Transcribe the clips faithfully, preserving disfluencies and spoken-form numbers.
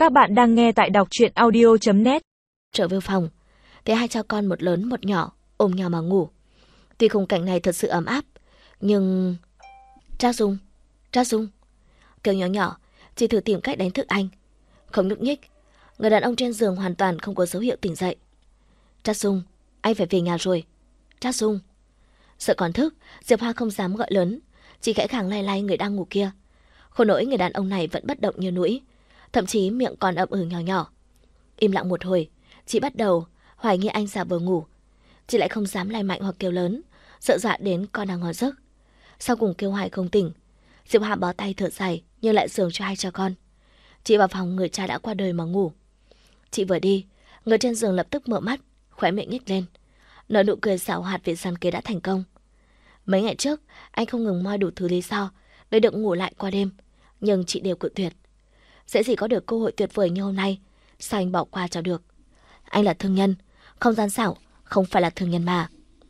Các bạn đang nghe tại đọc truyện audio chấm net. Trở về phòng, thấy hai cha con một lớn một nhỏ ôm nhau mà ngủ. Tuy khung cảnh này thật sự ấm áp, nhưng... Trác Dung, Trác Dung, kêu nhỏ nhỏ, chỉ thử tìm cách đánh thức anh. Không nhúc nhích, người đàn ông trên giường hoàn toàn không có dấu hiệu tỉnh dậy. Trác Dung, anh phải về nhà rồi. Trác Dung. Sợ còn thức, Diệp Hoa không dám gọi lớn, chỉ khẽ khàng lay lay người đang ngủ kia. Khổ nỗi người đàn ông này vẫn bất động như núi, thậm chí miệng còn ậm ừ nhỏ nhỏ. Im lặng một hồi, chị bắt đầu hoài nghi anh giả vờ ngủ. Chị lại không dám lay mạnh hoặc kêu lớn, sợ dọa đến con đang ngon giấc. Sau cùng kêu hoài không tỉnh, Diệp Hoa bó tay thở dài nhưng lại giường cho hai cha con. Chị vào phòng người cha đã qua đời mà ngủ. Chị vừa đi, người trên giường lập tức mở mắt, khóe miệng nhếch lên, nở nụ cười xảo hoạt vì gian kế đã thành công. Mấy ngày trước, anh không ngừng moi đủ thứ lý do để được ngủ lại qua đêm, nhưng chị đều cự tuyệt. Dễ gì có được cơ hội tuyệt vời như hôm nay, sao anh bỏ qua cho được? Anh là thương nhân, không gian xảo, không phải là thương nhân mà.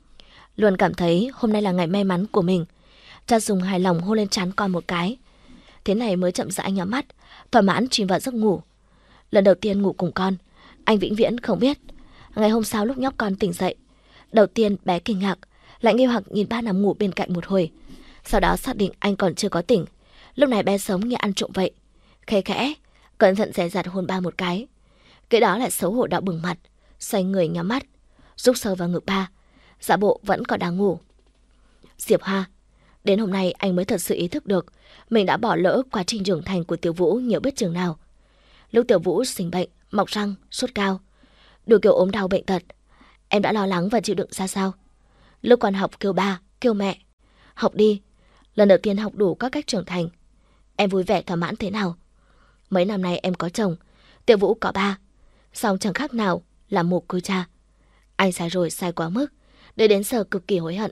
Luôn cảm thấy hôm nay là ngày may mắn của mình. Cha dùng hài lòng hôn lên trán con một cái. Thế này mới chậm rãi nhắm mắt, thỏa mãn chìm vào giấc ngủ. Lần đầu tiên ngủ cùng con, anh vĩnh viễn không biết. Ngày hôm sau lúc nhóc con tỉnh dậy, đầu tiên bé kinh ngạc, lại nghi hoặc nhìn ba nằm ngủ bên cạnh một hồi. Sau đó xác định anh còn chưa có tỉnh. Lúc này bé sống như ăn trộm vậy, khẽ khẽ, cẩn thận dè dặt hôn ba một cái. Cái đó lại xấu hổ đỏ bừng mặt, xoay người nhắm mắt, rúc sâu vào ngực ba, giả bộ vẫn còn đang ngủ. Diệp Hoa, đến hôm nay anh mới thật sự ý thức được mình đã bỏ lỡ quá trình trưởng thành của Tiểu Vũ nhiều biết chừng nào. Lúc Tiểu Vũ sinh bệnh, mọc răng, sốt cao, đủ kiểu ốm đau bệnh tật, em đã lo lắng và chịu đựng ra sao? Lúc còn học kêu ba, kêu mẹ, học đi, lần đầu tiên học đủ các cách trưởng thành, em vui vẻ thỏa mãn thế nào? Mấy năm nay em có chồng, Tiểu Vũ có ba, song chẳng khác nào là một cô cha. Anh sai rồi, sai quá mức, để đến giờ cực kỳ hối hận.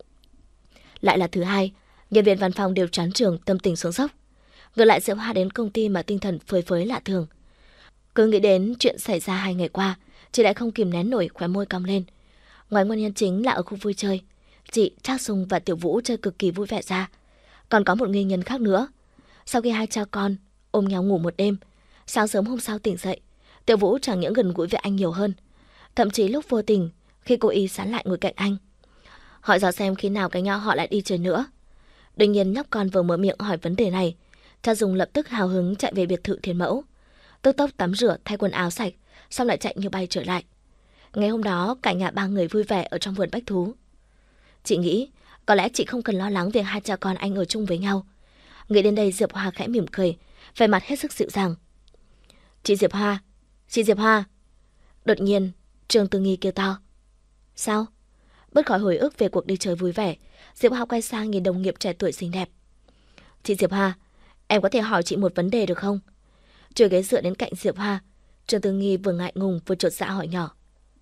Lại là thứ hai, nhân viên văn phòng đều chán trường, tâm tình xuống dốc. Ngược lại Diệp Hoa đến công ty mà tinh thần phơi phới lạ thường. Cứ nghĩ đến chuyện xảy ra hai ngày qua, chị lại không kìm nén nổi, khóe môi cong lên. Ngoài nguyên nhân chính là ở khu vui chơi, chị, Trác Dung và Tiểu Vũ chơi cực kỳ vui vẻ ra, còn có một nguyên nhân khác nữa. Sau khi hai cha con ôm nhau ngủ một đêm, sáng sớm hôm sau tỉnh dậy, Tiểu Vũ chẳng những gần gũi với anh nhiều hơn, thậm chí lúc vô tình khi cô y sán lại ngồi cạnh anh, hỏi dò xem khi nào cái nhau họ lại đi chơi nữa. Đương nhiên nhóc con vừa mở miệng hỏi vấn đề này, Cha Dung lập tức hào hứng chạy về biệt thự Thiên Mẫu, tức tốc tắm rửa thay quần áo sạch, xong lại chạy như bay trở lại. Ngày hôm đó cả nhà ba người vui vẻ ở trong vườn bách thú. Chị nghĩ có lẽ chị không cần lo lắng việc hai cha con anh ở chung với nhau. Nghĩ đến đây Diệp Hoa khẽ mỉm cười, vẻ mặt hết sức dịu dàng. Chị Diệp Hoa, chị Diệp Hoa. Đột nhiên Trương Tư Nghi kêu to. Sao? Bớt khỏi hồi ức về cuộc đi chơi vui vẻ, Diệp Hoa quay sang nhìn đồng nghiệp trẻ tuổi xinh đẹp. Chị Diệp Hoa, em có thể hỏi chị một vấn đề được không? Trồi ghế dựa đến cạnh Diệp Hoa, Trương Tư Nghi vừa ngại ngùng vừa chột dạ hỏi nhỏ.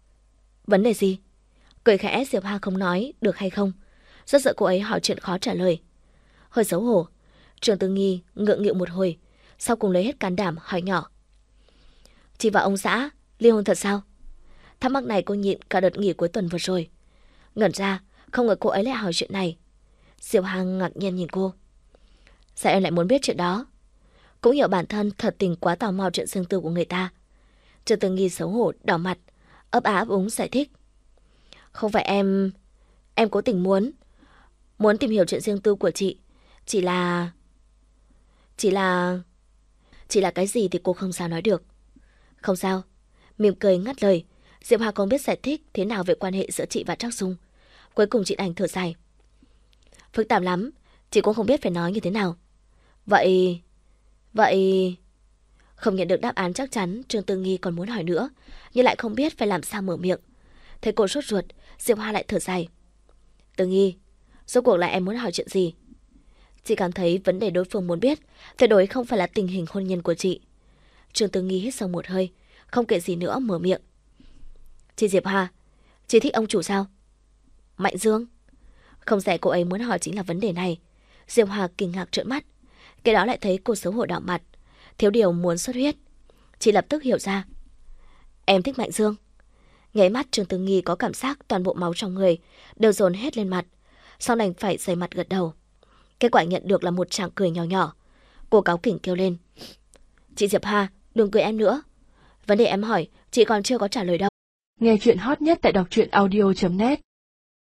Vấn đề gì? Cười khẽ Diệp Hoa không nói được hay không, rất sợ cô ấy hỏi chuyện khó trả lời. Hơi xấu hổ, Trương Tư Nghi ngượng nghịu một hồi, sau cùng lấy hết can đảm hỏi nhỏ. Chị và ông xã ly hôn thật sao? Thắc mắc này cô nhịn cả đợt nghỉ cuối tuần vừa rồi. Ngẩn ra, không ngờ cô ấy lại hỏi chuyện này. Diệp Hoa ngạc nhiên nhìn cô. Sao em lại muốn biết chuyện đó? Cũng hiểu bản thân thật tình quá tò mò chuyện riêng tư của người ta. Trương Tư Nghi xấu hổ đỏ mặt, ấp á ấp úng giải thích. Không phải em... Em cố tình muốn Muốn tìm hiểu chuyện riêng tư của chị. Chỉ là... Chỉ là... Chỉ là cái gì thì cô không sao nói được. Không sao. Mỉm cười ngắt lời, Diệp Hoa không biết giải thích thế nào về quan hệ giữa chị và Trác Dung. Cuối cùng chị đành thở dài. Phức tạp lắm, chị cũng không biết phải nói như thế nào. Vậy... Vậy... Không nhận được đáp án chắc chắn, Trương Tư Nghi còn muốn hỏi nữa, nhưng lại không biết phải làm sao mở miệng. Thấy cô sốt ruột, Diệp Hoa lại thở dài. Tư Nghi, rốt cuộc là em muốn hỏi chuyện gì? Chị cảm thấy vấn đề đối phương muốn biết tuyệt đối không phải là tình hình hôn nhân của chị. Trương Tư Nghi hít sâu một hơi, không kể gì nữa mở miệng. Chị Diệp Hoa, chị thích ông chủ sao? Mạnh Dương? Không dễ cô ấy muốn hỏi chính là vấn đề này. Diệp Hoa kinh ngạc trợn mắt. Cái đó lại thấy cô xấu hổ đỏ mặt, thiếu điều muốn xuất huyết. Chị lập tức hiểu ra. Em thích Mạnh Dương. Nháy mắt Trương Tư Nghi có cảm giác toàn bộ máu trong người đều dồn hết lên mặt, sau đành phải dày mặt gật đầu. Kết quả nhận được là một tràng cười nhỏ nhỏ. Cô cáu kỉnh kêu lên. Chị Diệp Hoa, đừng cười em nữa. Vấn đề em hỏi, chị còn chưa có trả lời đâu. Nghe chuyện hot nhất tại đọc truyện audio chấm net.